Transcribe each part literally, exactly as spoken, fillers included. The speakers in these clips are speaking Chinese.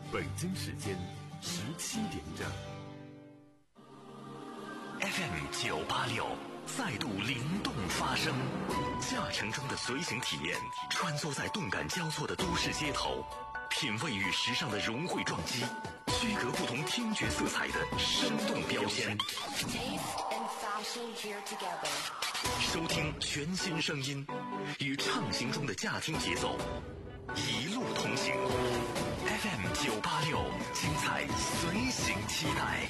北京时间十七点整。 F M 九八六再度灵动发声，驾乘中的随行体验，穿梭在动感交错的都市街头，品味与时尚的融汇撞击，区隔不同听觉色彩的生动标签。收听全新声音，与畅行中的驾听节奏，一路同行。F M 九八六，精彩随行期待。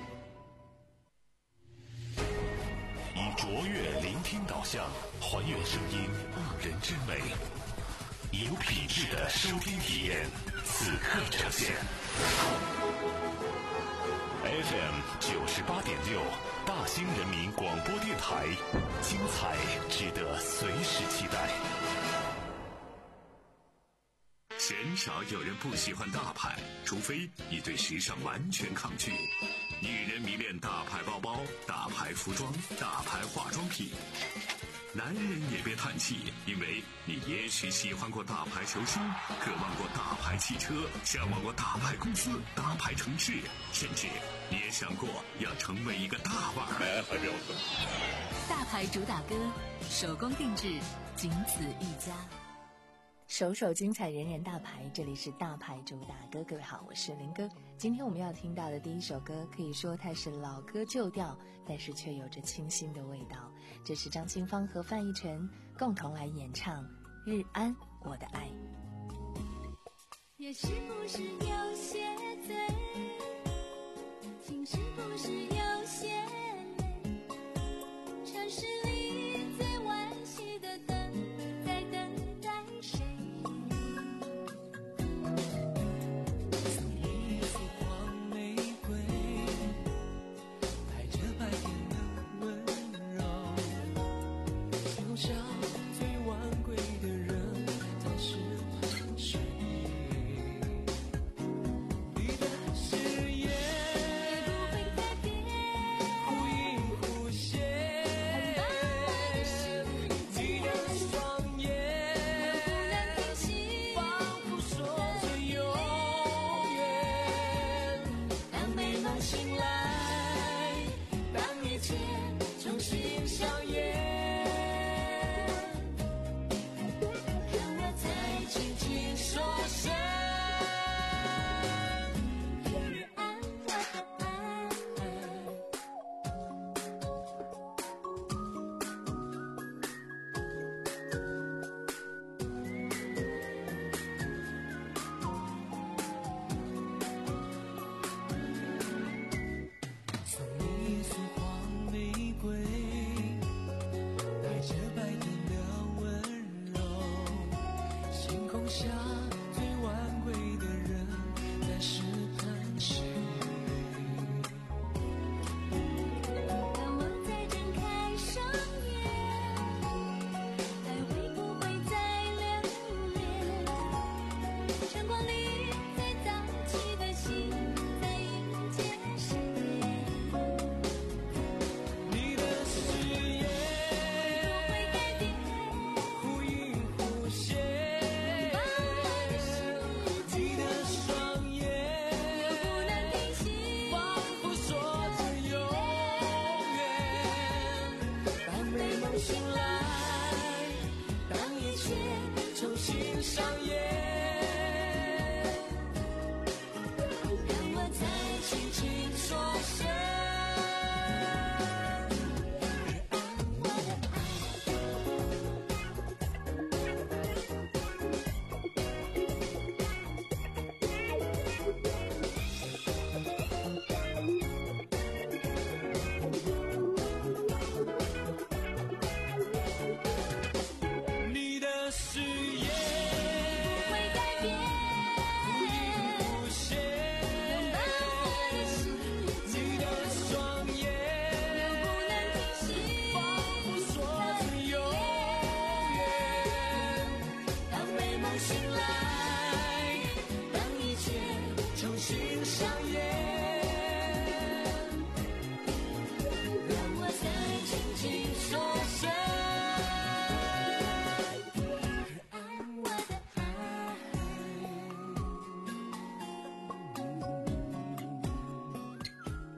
以卓越聆听导向，还原声音误人之美，以有品质的收听体验，此刻呈现。F M 九十八点六，大兴人民广播电台，精彩值得随时期待。 鲜少有人不喜欢大牌，除非你对时尚完全抗拒。女人迷恋大牌包包、大牌服装、大牌化妆品。男人也别叹气，因为你也许喜欢过大牌球星，渴望过大牌汽车，向往过大牌公司、大牌城市，甚至你也想过要成为一个大腕儿。 大牌主打歌，手工定制，仅此一家。 首首精彩，人人大牌，这里是大牌主打歌。各位好，我是林哥。今天我们要听到的第一首歌，可以说它是老歌旧调，但是却有着清新的味道。这是张清芳和范逸臣共同来演唱《日安我的爱》。 也是不是有些醉，情是不是有些累，城市里最惋惜的等在等待谁。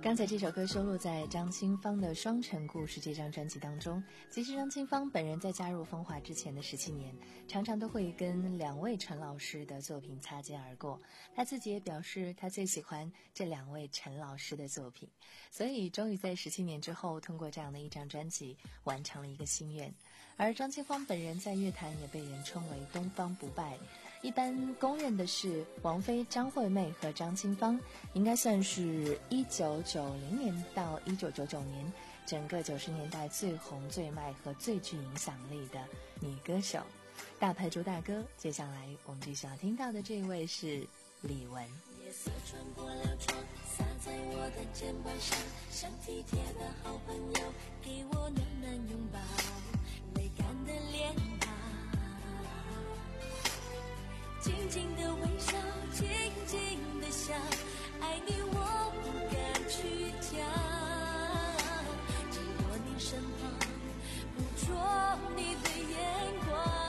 刚才这首歌收录在张清芳的《双城故事》这张专辑当中。其实张清芳本人在加入风华之前的十七年，常常都会跟两位陈老师的作品擦肩而过。他自己也表示，他最喜欢这两位陈老师的作品，所以终于在十七年之后，通过这样的一张专辑，完成了一个心愿。而张清芳本人在乐坛也被人称为东方不败。一般公认的是，王菲、张惠妹和张清芳应该算是一九九零年到一九九九年整个九十年代最红、最卖和最具影响力的女歌手。大牌主打歌，接下来我们必须要听到的这位是李玟。 夜色穿过了窗，洒在我的肩膀上，像体贴的好朋友，给我暖暖拥抱，泪干的脸庞，静静的微笑，静静的想，爱你我不敢去讲，经过你身旁，捕捉你的眼光。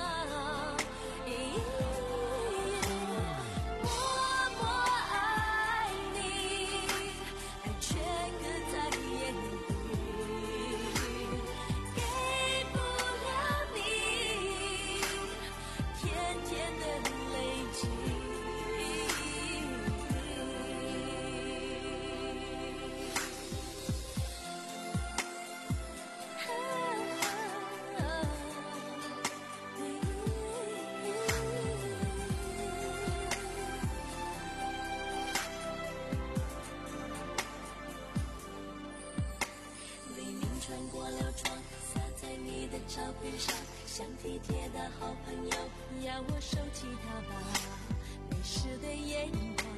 照片上像体贴的好朋友，要我收起它吧，没事的眼光，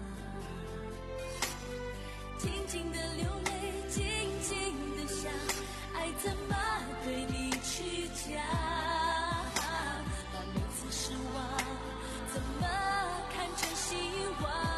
静静的流泪，静静的想，爱怎么对你去讲，把每次失望怎么看成希望。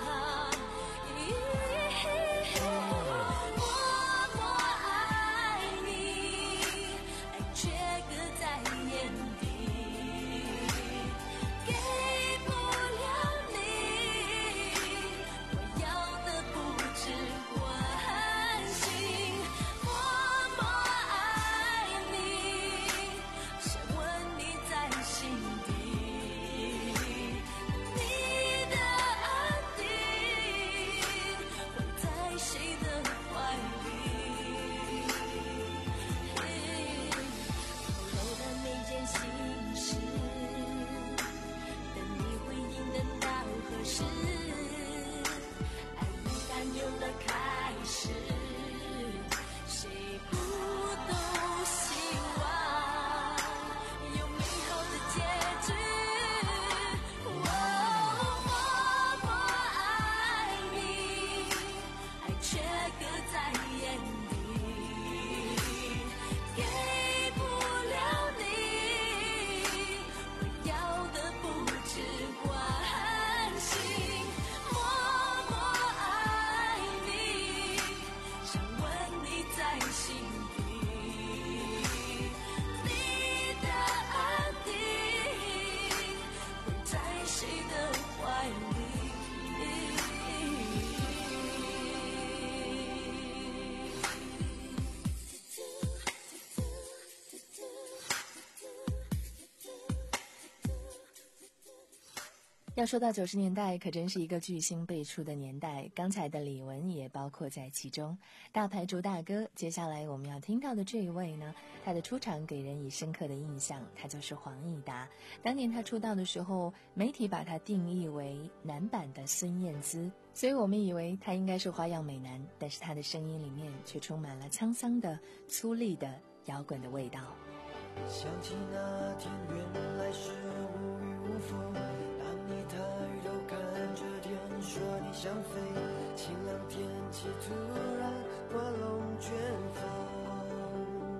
要说到九十年代，可真是一个巨星辈出的年代，刚才的李玟也包括在其中。大牌主打歌，接下来我们要听到的这一位呢，他的出场给人以深刻的印象，他就是黄义达。当年他出道的时候，媒体把他定义为男版的孙燕姿，所以我们以为他应该是花样美男，但是他的声音里面却充满了沧桑的、粗粝的摇滚的味道。 想起那天原来是无雨无风，当你抬头看着天说你想飞，晴朗天气突然刮龙卷风，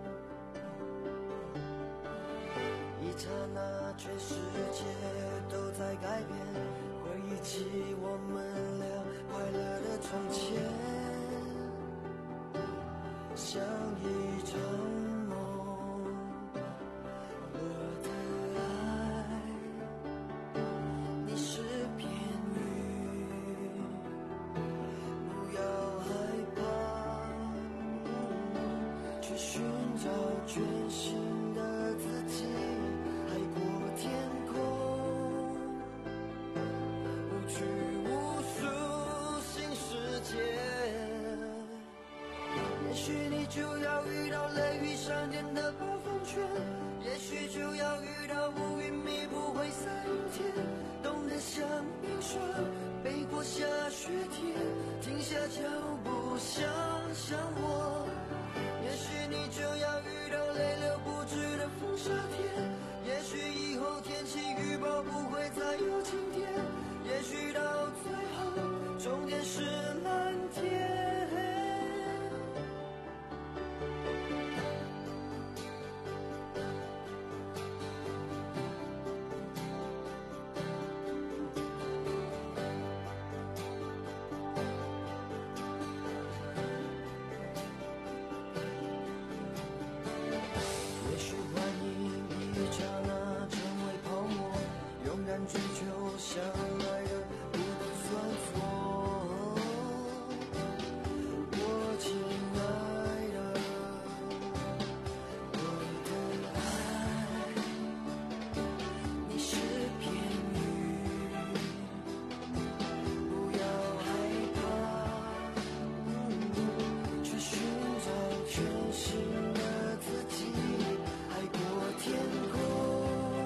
一刹那全世界都在改变，回忆起我们俩快乐的从前，像一场不要害怕， 去寻找全新的自己，海阔天空，无拘无束新世界。也许你就要遇到雷雨闪电的暴风圈，也许就要遇到乌云密布灰色阴天，冻得像冰霜，背过下雪天，停下脚步想想我。也许你就要遇到泪流不止的风沙天，也许以后天气预报不会再有晴天，也许到最后终点是蓝天。追求相爱的不能算错，我亲爱的，我的爱，你是片云，不要害怕，嗯、去寻找全新的自己，海阔天空。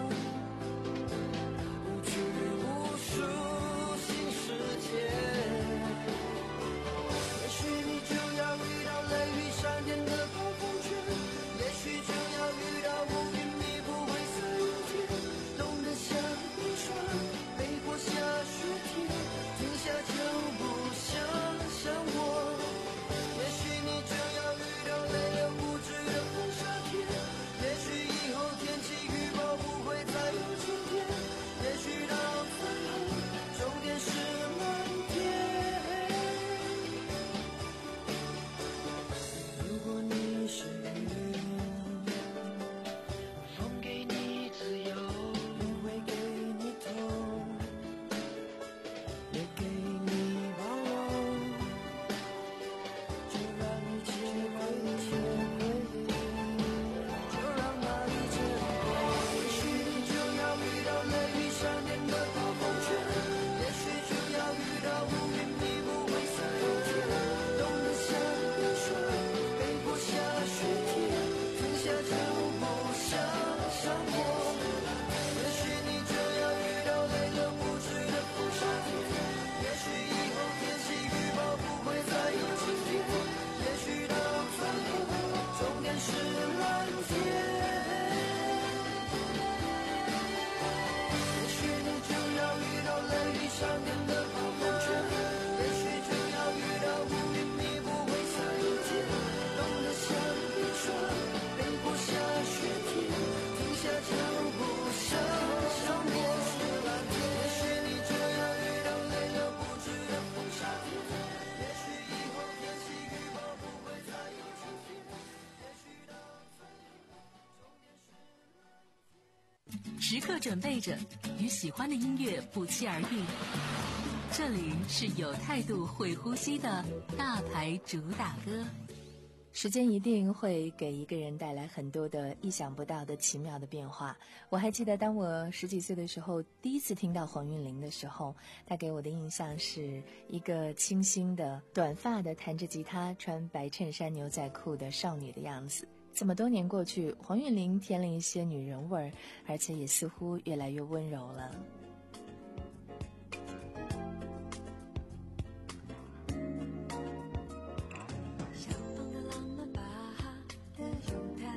时刻准备着，与喜欢的音乐不期而遇。这里是有态度、会呼吸的大牌主打歌。 时间一定会给一个人带来很多的意想不到的奇妙的变化。我还记得当我十几岁的时候，第一次听到黄韵玲的时候，她给我的印象是一个清新的短发的弹着吉他穿白衬衫牛仔裤的少女的样子。这么多年过去，黄韵玲添了一些女人味儿，而且也似乎越来越温柔了。 小胖的浪漫巴哈的咏叹，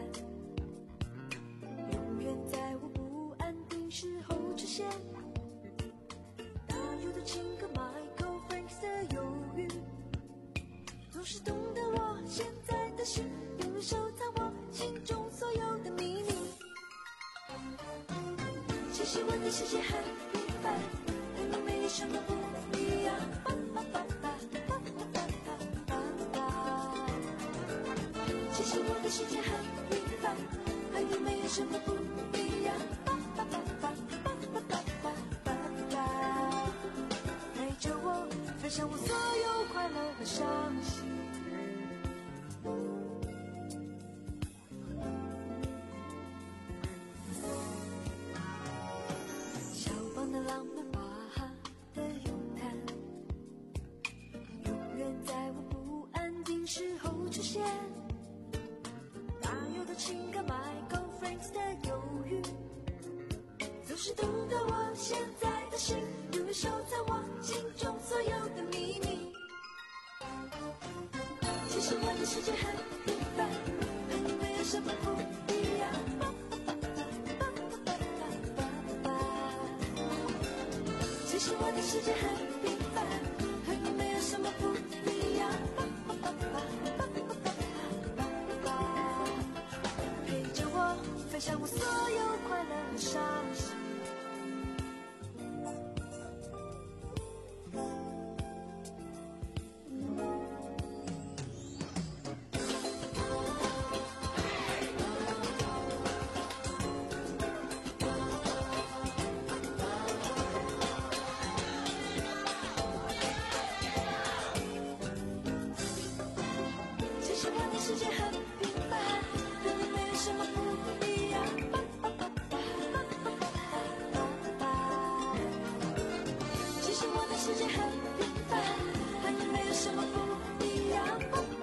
永远在我不安定时候出现。大陆的情歌 Michael Franks 的忧郁，总是懂得我现在的心，并收藏我心中所有的秘密。其实我的世界很平凡，和你没有什么不一样。巴巴巴巴巴巴巴巴巴。其实我的世界很平凡，和你没有什么不一样。巴巴巴巴巴巴巴巴巴。陪着我分享我所有快乐和伤心。 现，大有的情感 My girlfriends 的犹豫，总是读得我现在的心，如收在我心中所有的秘密。其实我的世界很平凡，和你没有什么不一样。其实我的世界很平凡，和你没有什么不一样。陪着我分享我所有快乐和伤心。世界很平凡，和你没有什么不一样。其实我的世界很平凡，和你没有什么不一样。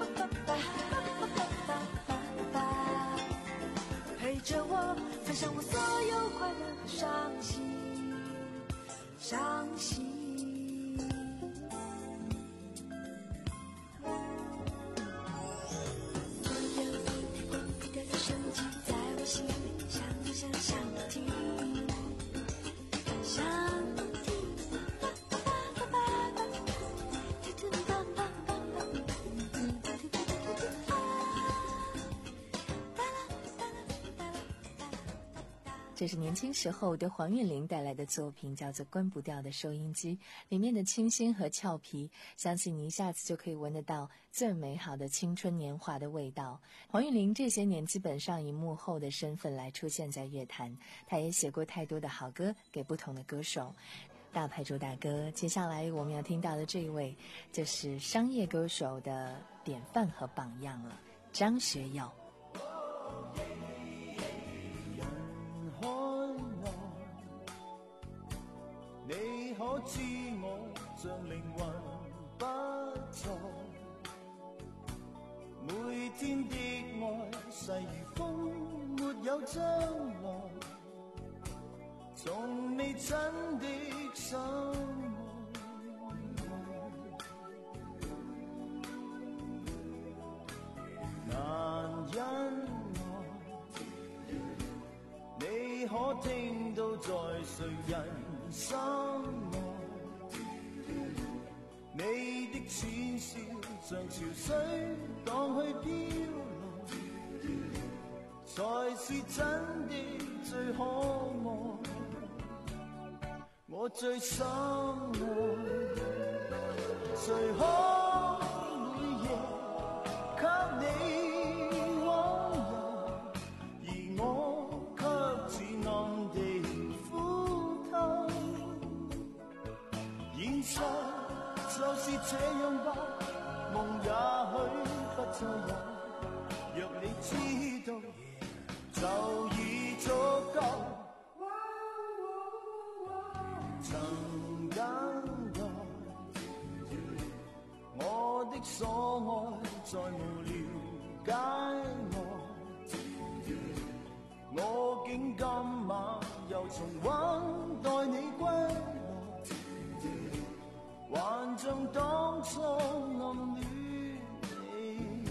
陪着我分享我所有快乐和伤心，伤心。 这是年轻时候对黄韵玲带来的作品，叫做《关不掉的收音机》，里面的清新和俏皮，相信你一下子就可以闻得到最美好的青春年华的味道。黄韵玲这些年基本上以幕后的身份来出现在乐坛，她也写过太多的好歌给不同的歌手。大牌主打歌，接下来我们要听到的这一位就是商业歌手的典范和榜样了，张学友。 你可知我像靈魂不在，每天的愛細如風，沒有將來，從未真的相愛，難因愛，你可聽到在誰人心內，你的淺笑像潮水蕩去飄來，才是真的最可愛，我最深愛。誰可每夜給你溫柔，而我卻似暗地現實就是這樣吧，夢也許不再有，若你知道就已足夠。曾等待我的所愛，再無了解我，我竟今晚又重溫待你歸，還像當初暗戀你。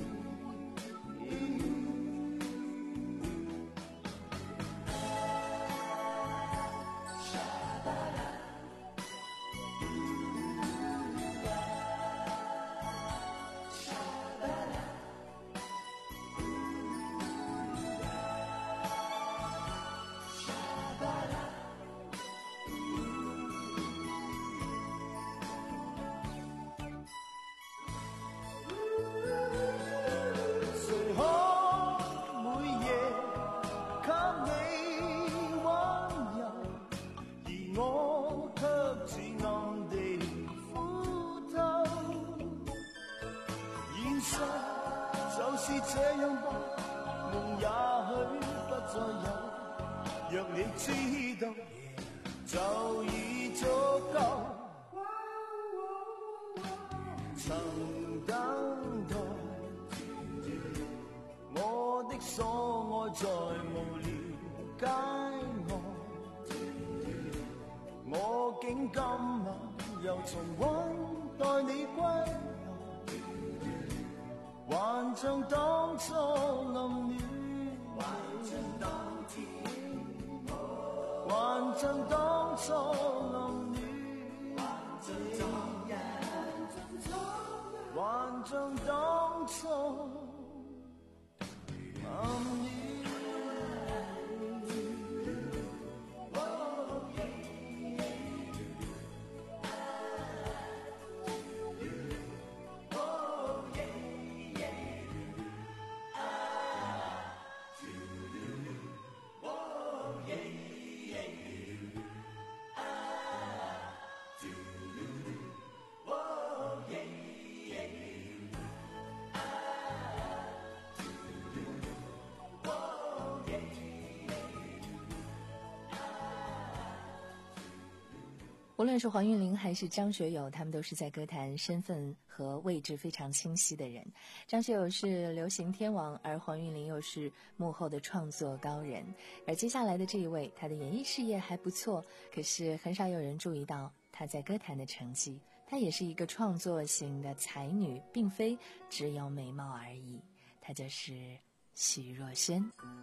就是這樣吧，夢也許不再有，若你知道就已足夠。曾等待所愛再無了解我，我竟今晚又重溫待你歸來，還像當初暗戀，還像當天，還像當初暗戀，還像當初暗戀。 无论是黄韵玲还是张学友，他们都是在歌坛身份和位置非常清晰的人。张学友是流行天王，而黄韵玲又是幕后的创作高人。而接下来的这一位，他的演艺事业还不错，可是很少有人注意到他在歌坛的成绩。她也是一个创作型的才女，并非只有美貌而已。她就是许若瑄。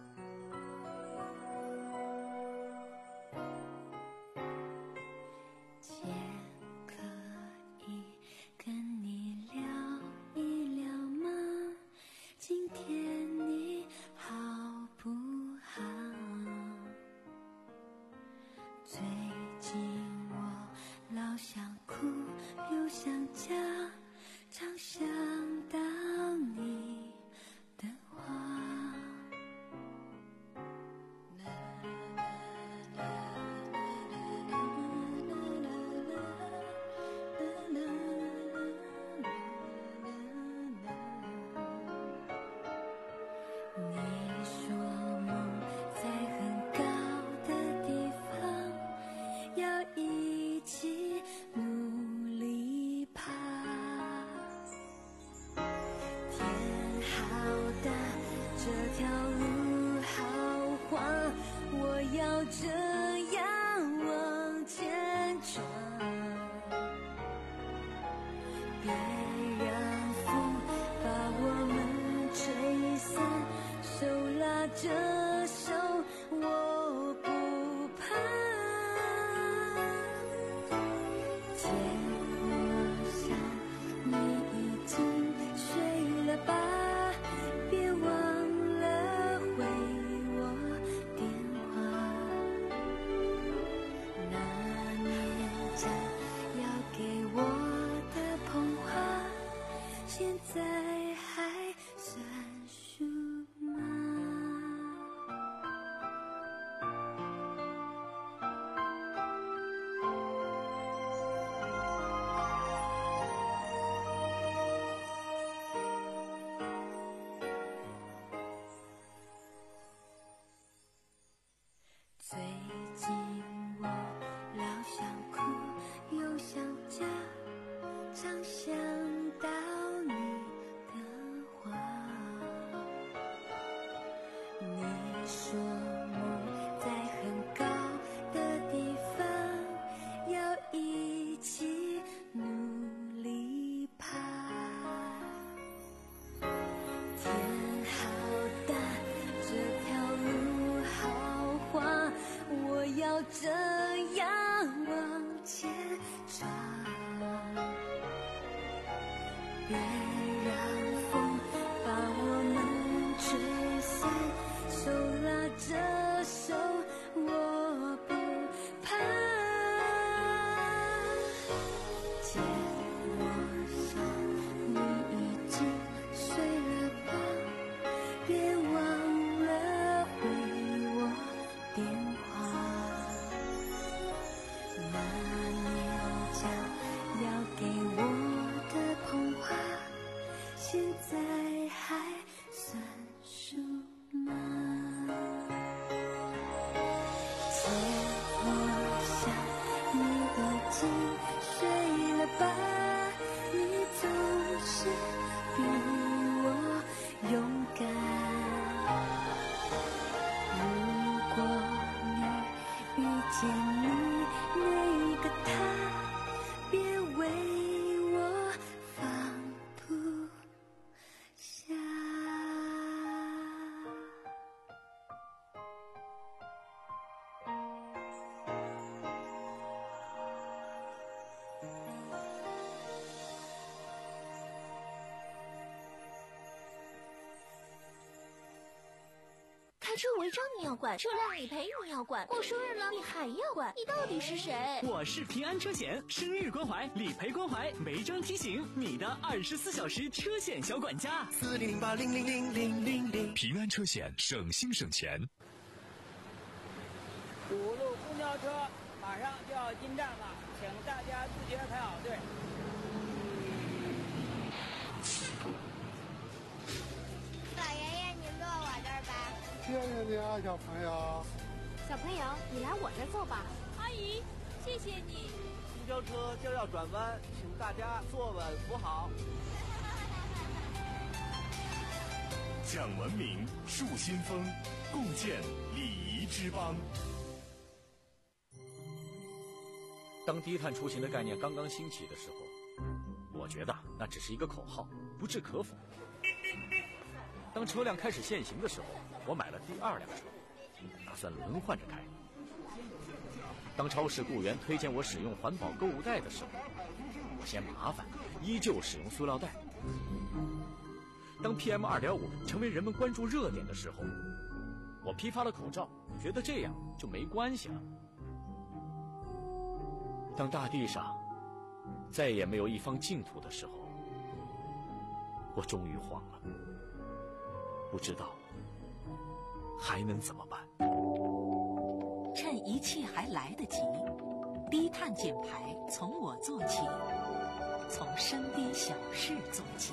最近我老想哭又想家，常想到你的话。你说梦在很高的地方，要一起努力爬。天好大，这条路好滑，我要这样往前闯。别让风把我们吹散，手拉着手，我不怕。借我手，你已经睡了吧？别忘了回我电话。那年将要给我的捧花， 车违章你要管，车辆理赔你要管，过生日了你还要管，你到底是谁？ 我是平安车险，生日关怀，理赔关怀，违章提醒，你的二十四小时车险小管家。 四零零八零零零零零零。 平安车险，省心省钱。 五路公交车马上就要进站了，请大家自觉排好队。 老爷爷，您坐我这儿吧。 谢谢你啊，小朋友。 小朋友，你来我这儿坐吧。 阿姨，谢谢你。 公交车就要转弯，请大家坐稳扶好。 讲文明，树新风，共建礼仪之邦。 当低碳出行的概念刚刚兴起的时候，我觉得那只是一个口号，不置可否。当车辆开始限行的时候，我买了第二辆车，打算轮换着开。当超市雇员推荐我使用环保购物袋的时候，我嫌麻烦，依旧使用塑料袋。当 P M 二点五 成为人们关注热点的时候，我批发了口罩，觉得这样就没关系了。当大地上再也没有一方净土的时候，我终于慌了，不知道还能怎么办。 趁一切还来得及，低碳减排从我做起，从身边小事做起。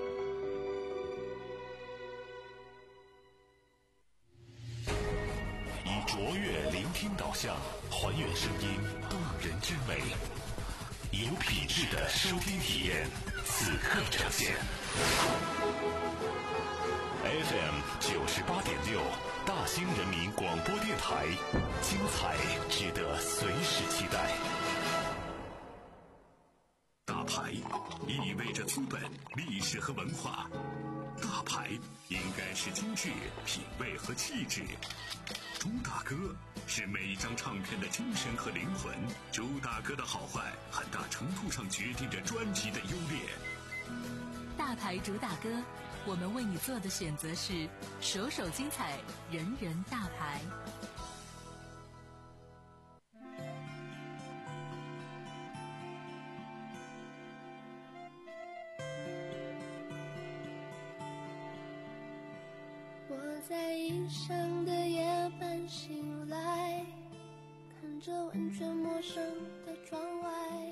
以卓越聆听导向，还原声音动人之美，有品质的收听体验，此刻呈现。F M 九十八点六，大兴人民广播电台，精彩值得随时期待。 大牌意味着资本、历史和文化，大牌应该是精致、品味和气质。朱大哥是每一张唱片的精神和灵魂，朱大哥的好坏很大程度上决定着专辑的优劣。 大牌主打歌，我们为你做的选择是首首精彩，人人大牌。 我在异乡的夜半醒来，看着完全陌生的窗外，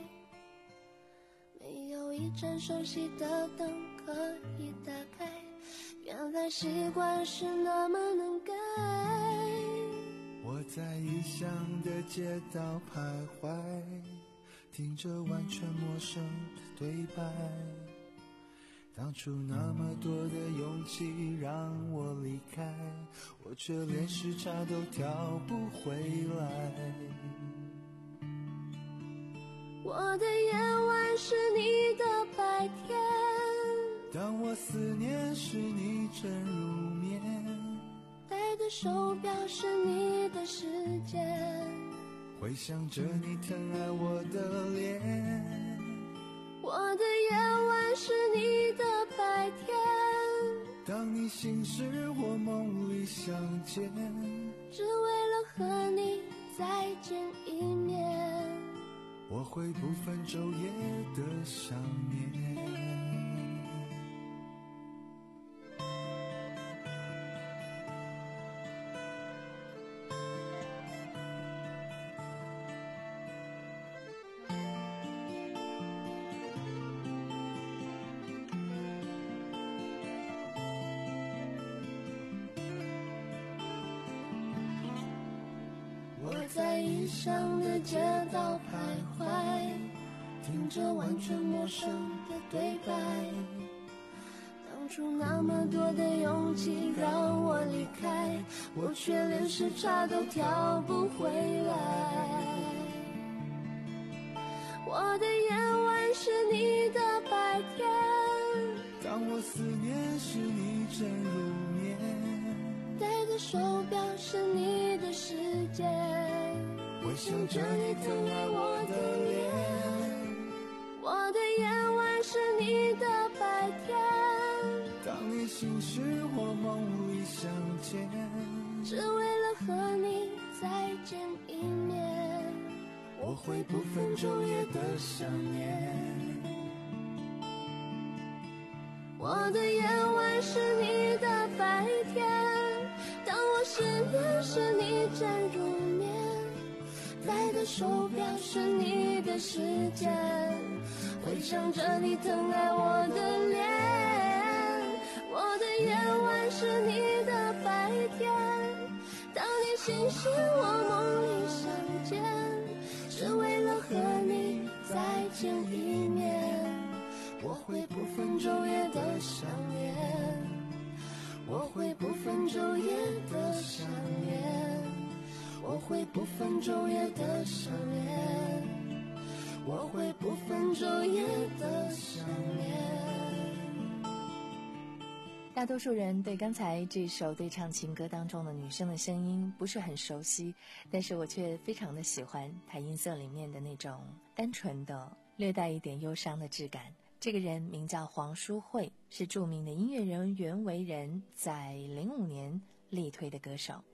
没有一盏熟悉的灯可以打开，原来习惯是那么能改。 我在异乡的街道徘徊，听着完全陌生的对白，当初那么多的勇气让我离开，我却连时差都调不回来。 我的夜晚是你的白天， 当我思念时你正入眠， 戴的手表是你的时间， 回想着你疼爱我的脸。 我的夜晚是你的白天， 当你醒时我梦里相见， 只为了和你再见一面， 我会不分昼夜的想念。 我在异乡的街道徘徊，听着完全陌生的对白，当初那么多的勇气让我离开，我却连时差都调不回来。我的夜晚是你的白天， 当我思念时你正入眠， 戴的手表是你的时间， 回想着你疼爱我的脸。 我的夜晚是你的白天， 当你醒时我梦里相见， 只为了和你再见一面。 我会不分昼夜的想念。 我的夜晚是你的白天，当我失眠时你正入眠，戴的手表是你的时间，回想着你疼爱我的脸。我的夜晚是你的白天，当你醒时我梦里相见，只为了和你再见一面。我会不分昼夜的想念，我会不分昼夜的想念，我会不分昼夜的想念，我会不分昼夜的想念。 大多数人对刚才这首对唱情歌当中的女生的声音不是很熟悉，但是我却非常的喜欢她音色里面的那种单纯的略带一点忧伤的质感。这个人名叫黄淑慧，是著名的音乐人袁惟仁在零五年力推的歌手。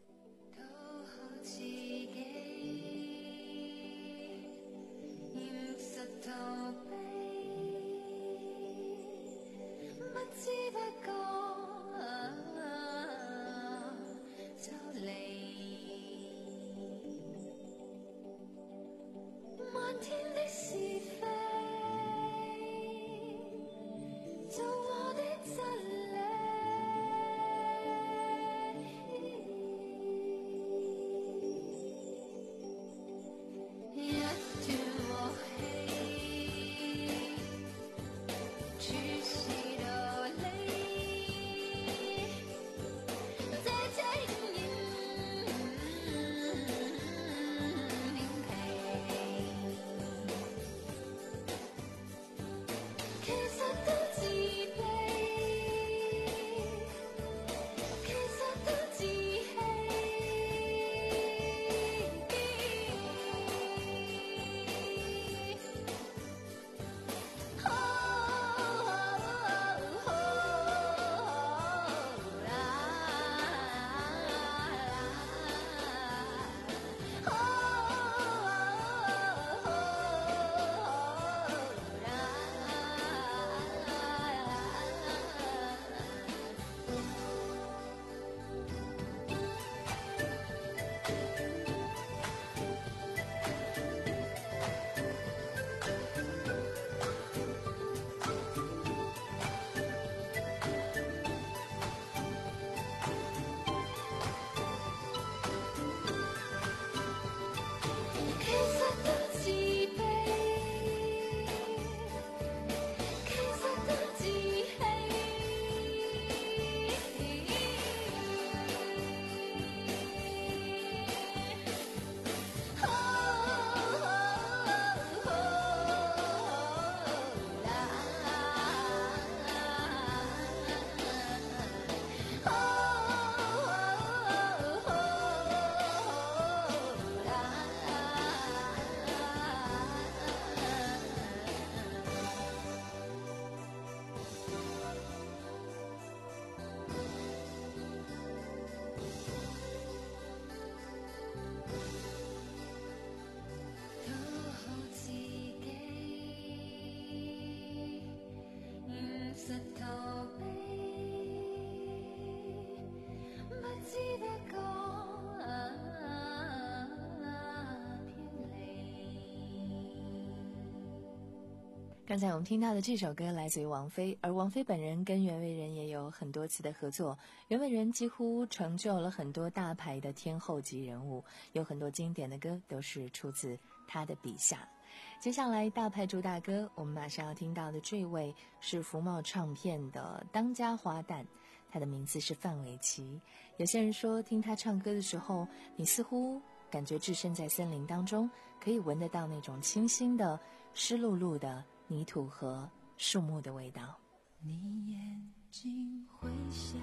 刚才我们听到的这首歌来自于王菲，而王菲本人跟袁惟仁也有很多次的合作。袁惟仁几乎成就了很多大牌的天后级人物，有很多经典的歌都是出自他的笔下。接下来大牌主打歌，我们马上要听到的这位是福茂唱片的当家花旦，他的名字是范玮琪。有些人说听他唱歌的时候，你似乎感觉置身在森林当中，可以闻得到那种清新的湿漉漉的泥土和树木的味道。 你眼睛会笑，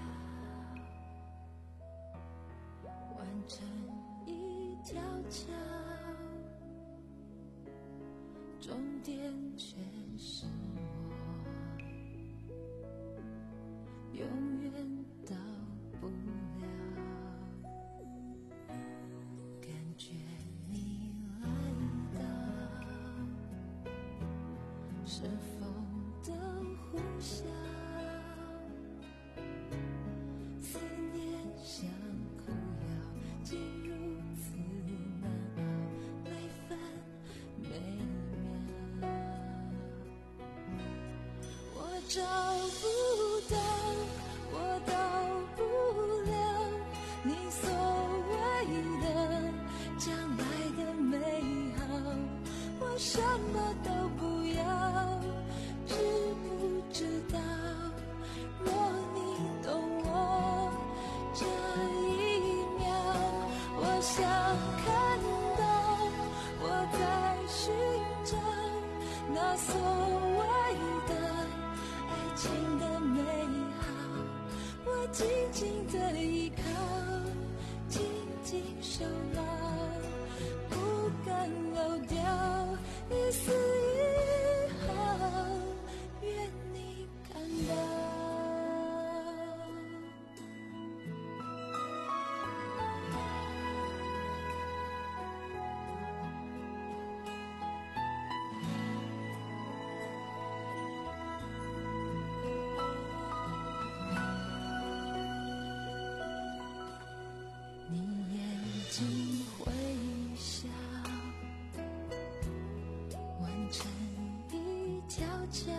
完成一条桥，终点却是我，永远到不了。 找不到，我到不了你所谓的将来的美好，我什么都不要，知不知道？若你懂我这一秒，我想看到我在寻找那所谓的爱情的美好，我紧紧的依靠，紧紧守牢，不敢漏掉一丝一毫，愿你看到。请微笑，完成一条桥，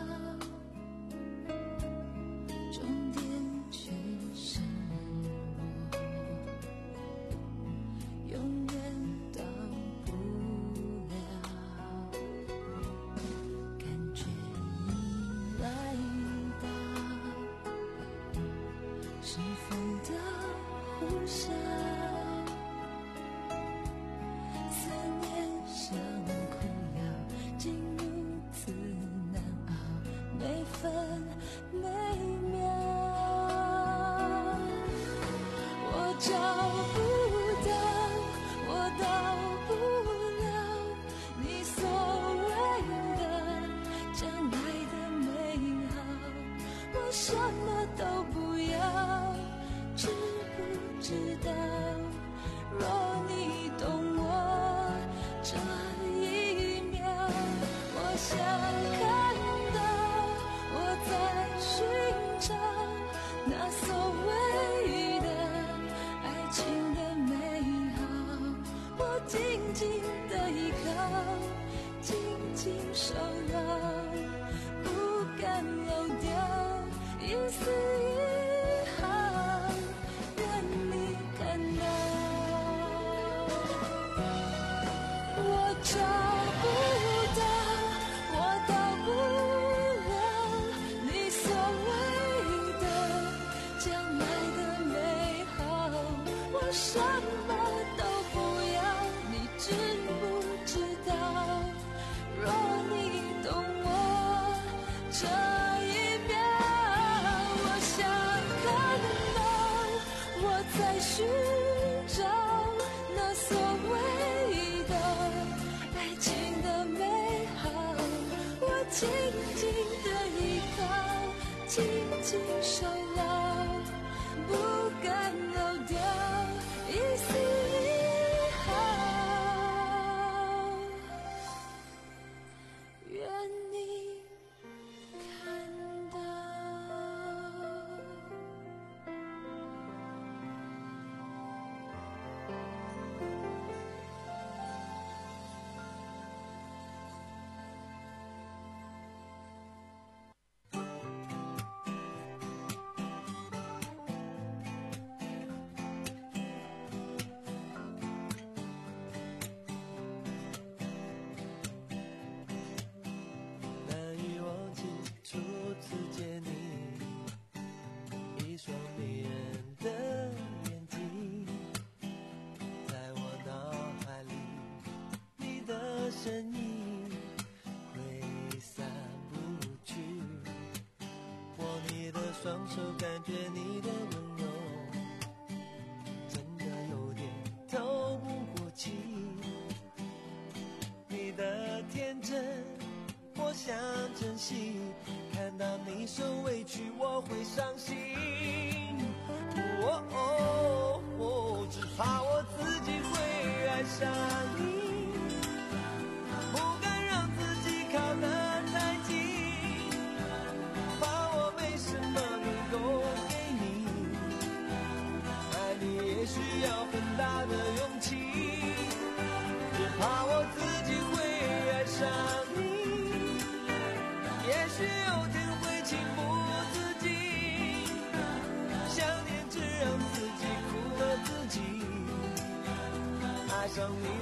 终点却是我，永远到不了，感觉已来到是风的呼啸。找不到，我到不了你所谓的将来的美好，我什么都不要，知不知道？若你懂我这一秒，我想看到我在寻找那所谓的爱情的美好，我紧紧的依靠，紧紧守牢，不敢漏掉一丝一毫，愿你看到。我找不到，我到不了你所谓的将来的美好，我什么都不要，你知不知道？若你懂我这一秒，我想看到我在寻找那所谓的爱情的美好，我紧紧的依靠，紧紧守牢，不敢漏掉一丝一毫，愿你看到。 难以忘记初次见你，一双迷人的眼睛，在我脑海里，你的身影挥散不去。握你的双手，感觉你的温柔，真的有点透不过气。你的天真我想珍惜，看到你受委屈我会伤心。哦哦哦，只怕我自己会爱上你，不敢让自己靠得太近，怕我没什么能够给你，爱你也需要很大的勇气，只怕我自己会爱上你。也许有天会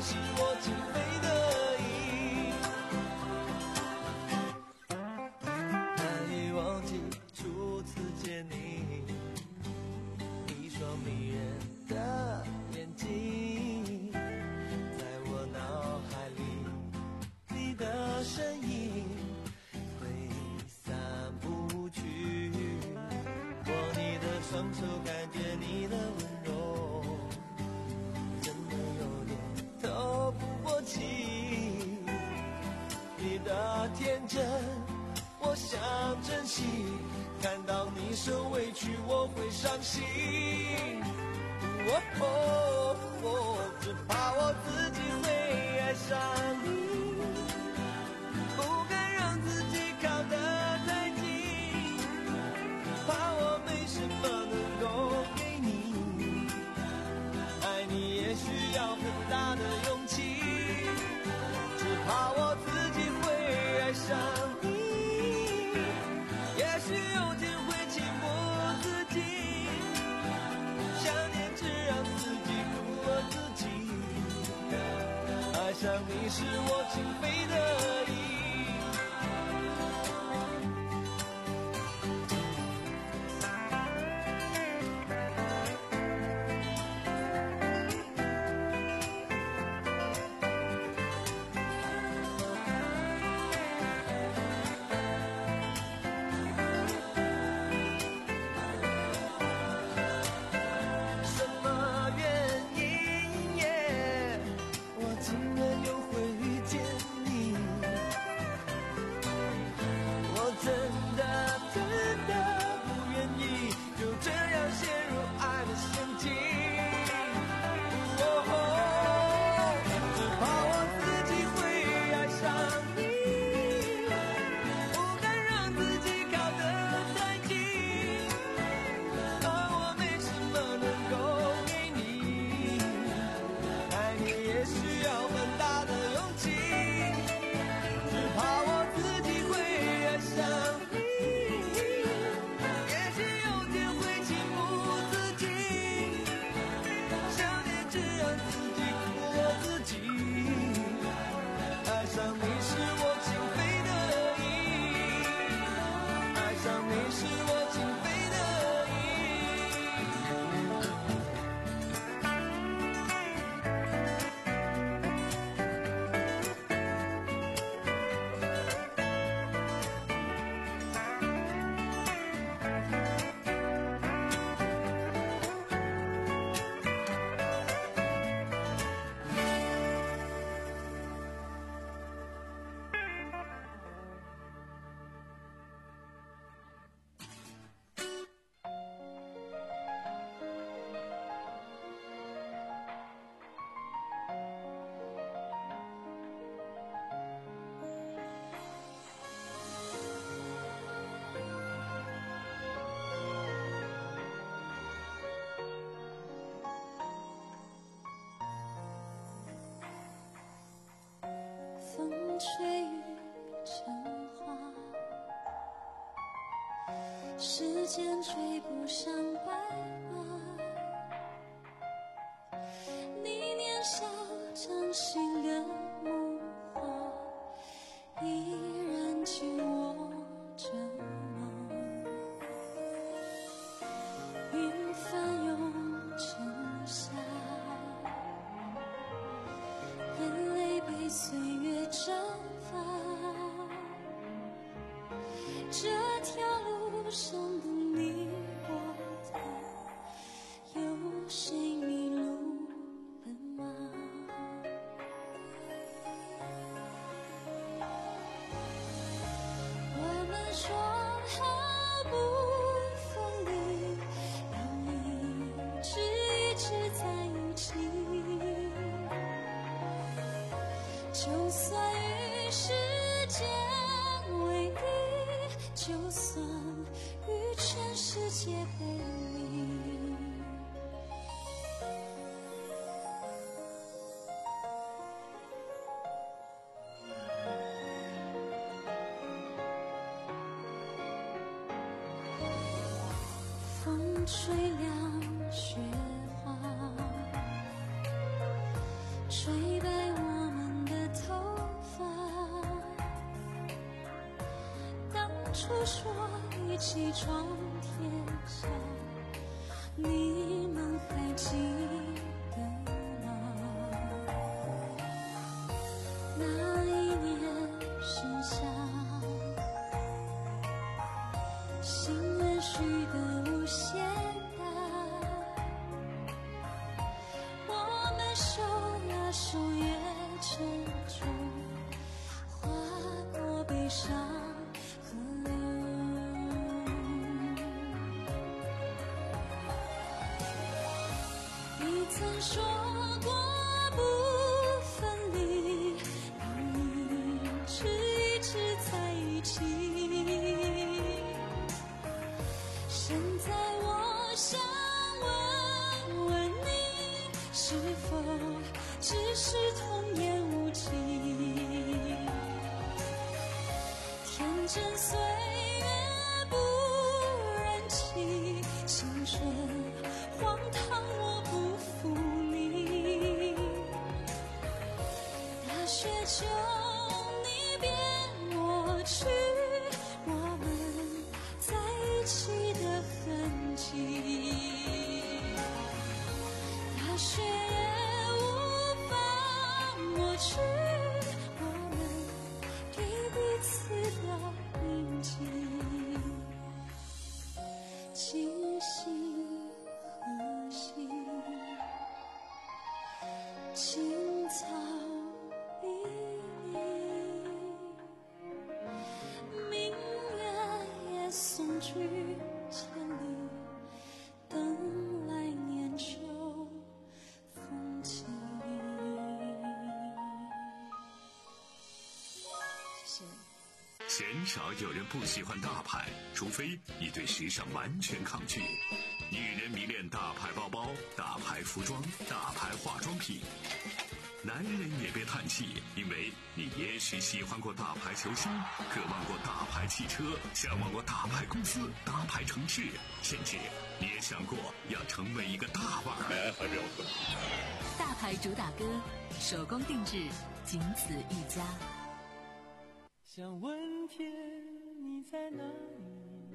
是我情非得已，难以忘记初次见你，一双迷人的眼睛，在我脑海里，你的身影挥散不去，握你的双手，感觉你的温柔，真的有点透不过气，你的天真我想珍惜，看到你受委屈我会伤心，哦哦哦，只怕我自己会爱上你，不敢让自己靠得太近，怕我没什么能够给你，爱你也需要很大的勇气，只怕我自己会爱上你，也许有天会情不自禁，想念只让自己苦了自己，爱上你是我情非得已。 风吹雨成花，时间追不上白马，你年少掌心的木花，依然紧握着吗？云翻涌成沙，眼泪被岁月蒸发，这条路上的你我他，有谁迷路了吗？我们说好不分离，要一直一直在一起，就算与时间为敌，就算与全世界背离。风吹凉雪花，吹得初说一起闯天下，你们还记得吗？那一年盛夏，心愿许得无限大，我们手拉手越沉重，划过悲伤河流。你曾说过不分离，要一直一直在一起。现在我想问问你，是否只是童言无忌？天真岁月不忍欺，青春荒唐我不负你。大雪求你别抹去我们在一起的痕迹，大雪也无法抹去我们对彼此的铭记。今夕何夕，青草离离，明月也送君千里，等来年秋风起。 谢谢。 鲜少有人不喜欢大牌，除非你对时尚完全抗拒。女人迷恋大牌包包、大牌服装、大牌化妆品。男人也别叹气，因为你也许喜欢过大牌球星，渴望过大牌汽车，向往过大牌公司、大牌城市，甚至你也想过要成为一个大腕儿。还没有喝。 大牌主打歌，手工定制，仅此一家。 想问天你在哪里？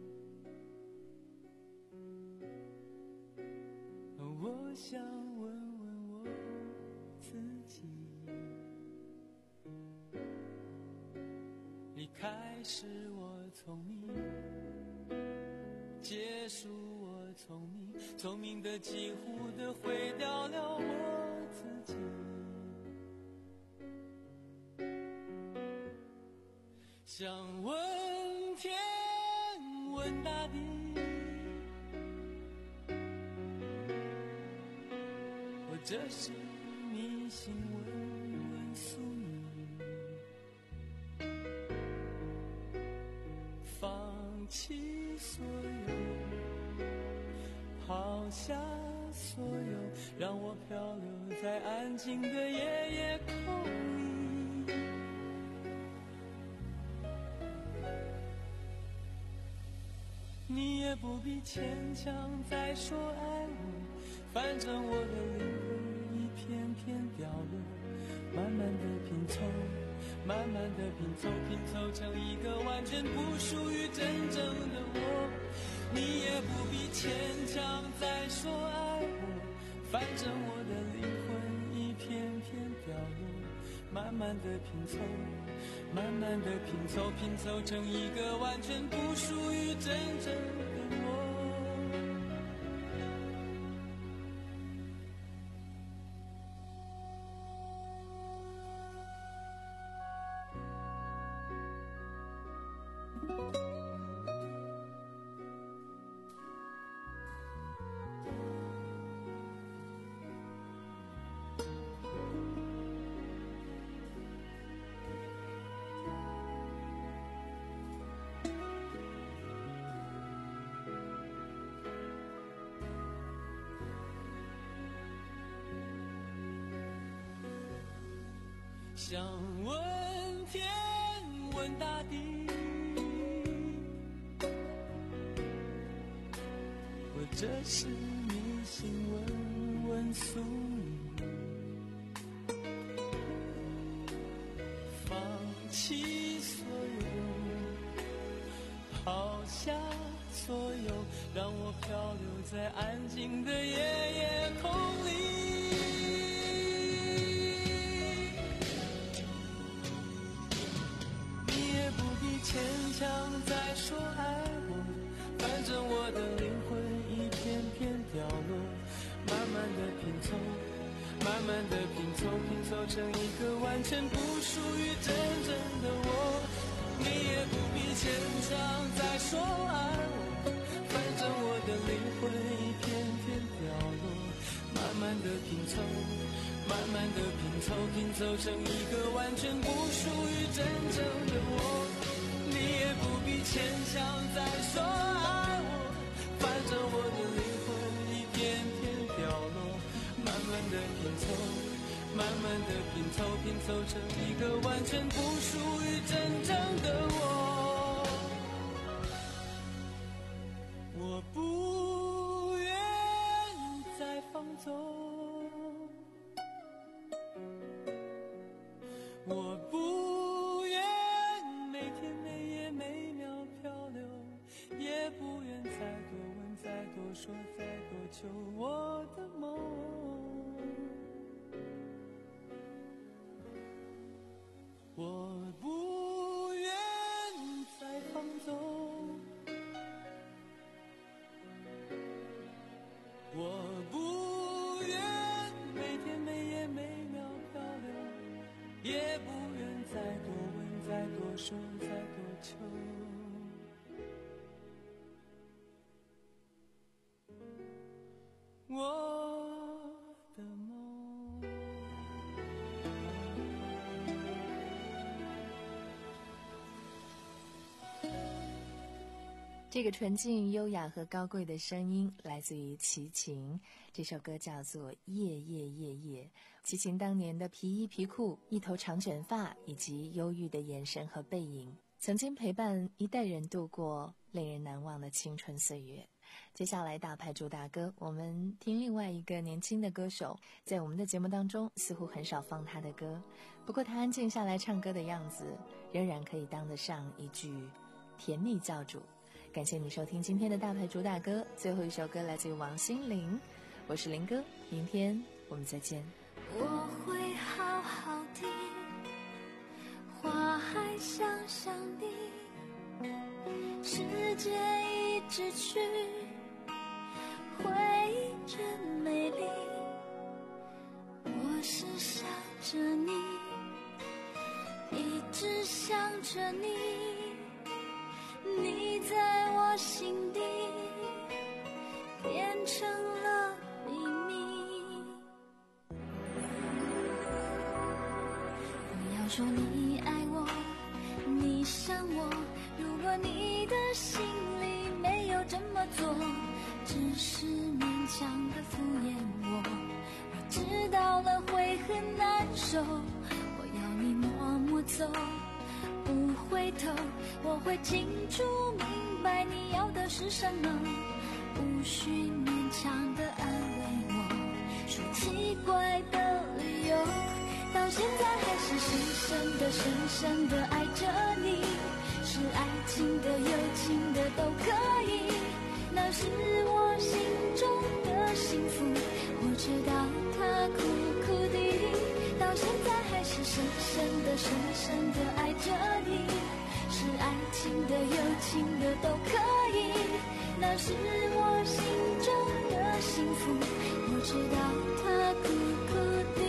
我想问问我自己。离开是我聪明，结束我聪明，聪明的几乎的毁掉了我自己。想问天问大地，或者是迷信问问宿命，放弃所有，抛下所有，让我漂流在安静的夜夜空里。你也不必牵强再说爱我，反正我的灵魂一片片掉落，慢慢的拼凑，慢慢的拼凑，拼凑成一个完全不属于真正的我。你也不必牵强再说爱我，反正我的灵魂一片片掉落，慢慢的拼凑，慢慢的拼凑，拼凑成一个完全不属于真正的我。想问天问大地，或者是迷信问问宿命，放弃所有， 抛下所有，让我漂流在安静的夜夜空里。你也不必牵强再说爱我，反正我的灵魂一片片掉落，慢慢的拼凑，慢慢的拼凑，拼凑成一个完全不属于真正的我。你也不必牵强再说爱我，反正我的灵魂一片片掉落，慢慢的拼凑，慢慢的拼凑，拼凑成一个完全不属于真正的我。你也不必牵强再说爱我，反正我的灵魂一片片掉落，慢慢的拼凑，慢慢的拼凑，拼凑成一个完全不属于真正的我。我不愿再放纵，我不愿每天每夜每秒漂流，也不愿再多问再多说再多求我的梦。我不愿再放纵，我不愿每天每夜每秒漂流，也不愿再多问再多说再多求我的梦。 这个纯净、优雅和高贵的声音来自于齐秦，这首歌叫做《夜夜夜夜》。齐秦当年的皮衣皮裤、一头长卷发以及忧郁的眼神和背影，曾经陪伴一代人度过令人难忘的青春岁月。接下来大牌主打歌，我们听另外一个年轻的歌手，在我们的节目当中似乎很少放他的歌，不过他安静下来唱歌的样子，仍然可以当得上一句甜蜜教主。感谢你收听今天的大牌主打歌，最后一首歌来自于王心凌，我是林哥，明天我们再见。 我会好好的，花还香香的，时间一直去，回忆真美丽。我是想着你，一直想着你，你在我心底变成了秘密。不要说你爱我，你想我，如果你的心里没有这么做，只是勉强的敷衍我，我知道了会很难受。我要你默默走，不回头，我会清楚明白你要的是什么，无需勉强的安慰我，说奇怪的理由，到现在还是深深的深深的爱着你，是爱情的有情的都可以，那是我心中的幸福，我知道它苦苦的，到现在还是深深的深深的爱着你，是爱情的有情的都可以，那是我心中的幸福，我知道它苦苦的。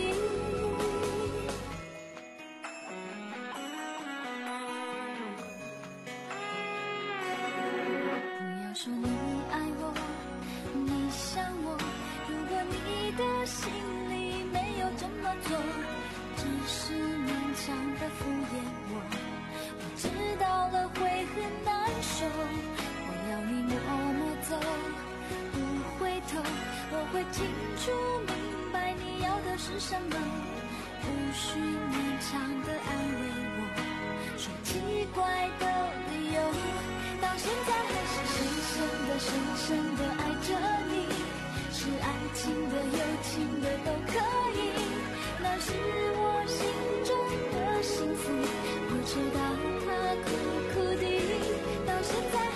不要说你爱我，你想我，如果你的心里没有这么做，只是勉强的敷衍我，我知道了会很难受。我要你默默走，不回头，我会清楚明白你要的是什么，无需勉强的安慰我，说奇怪的理由，到现在还是深深的深深的爱着你，是爱情的有情的都可以，那是我心中的幸福，我知道它苦苦的，到现在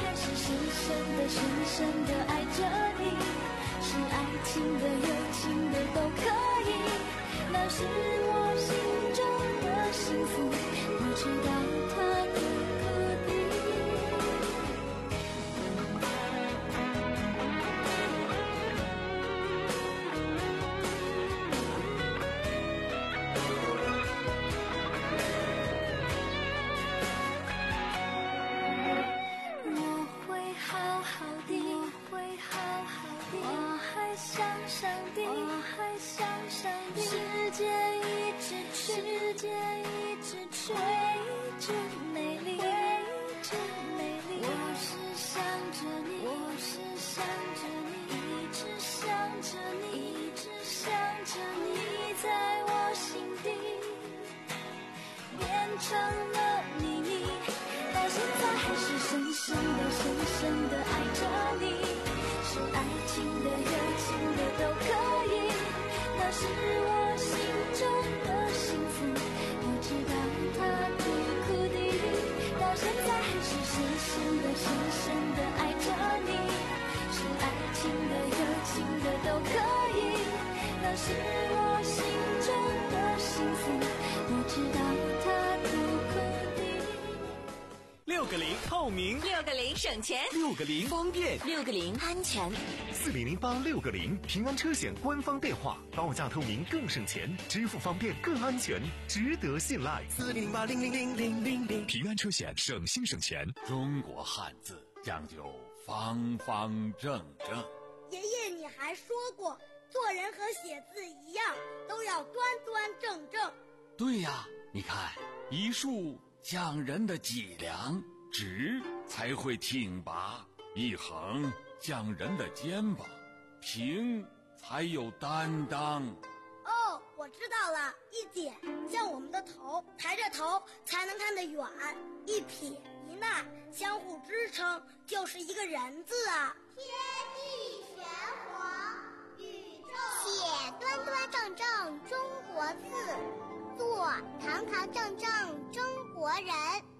深的爱着你，是爱情的、友情的都可以，那是我心中的幸福。我知道它苦苦的，到现在还是深深的、深深的爱着你，是爱情的、友情的都可以，那是我心中的幸福。我知道它苦苦的。 六个零透明， 六个零省钱， 六个零方便， 六个零安全。 四零零八六个零平安车险官方电话，报价透明更省钱，支付方便更安全，值得信赖。 四零零八零零零零零零， 平安车险省心省钱。 中国汉字讲究方方正正。 爷爷，你还说过，做人和写字一样，都要端端正正。 对呀，你看，一竖讲人的脊梁，直才会挺拔；一横讲人的肩膀，平才有担当。 哦，我知道了，一点像我们的头，抬着头才能看得远；一撇一捺相互支撑，就是一个人字啊。 天地玄黄，宇宙写端端正正中国字，做堂堂正正中国人。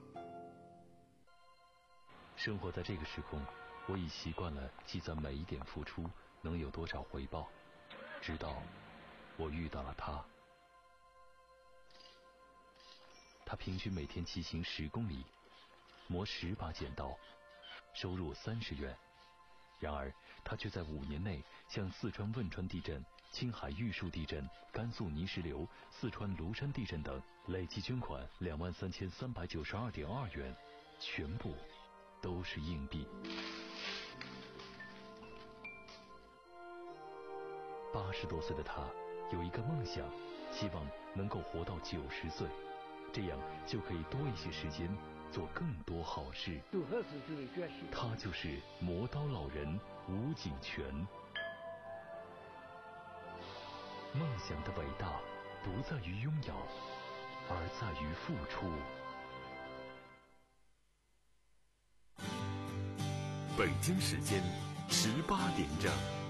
生活在这个时空，我已习惯了计算每一点付出能有多少回报，直到我遇到了他。他平均每天骑行十公里，磨十把剪刀，收入三十元。然而他却在五年内向四川汶川地震、青海玉树地震、甘肃泥石流、四川庐山地震等累计捐款两万三千三百九十二点二元，全部都是硬币。八十多岁的他有一个梦想，希望能够活到九十岁，这样就可以多一些时间做更多好事。他就是磨刀老人吴景全。梦想的伟大不在于拥有，而在于付出。 北京时间十八点整。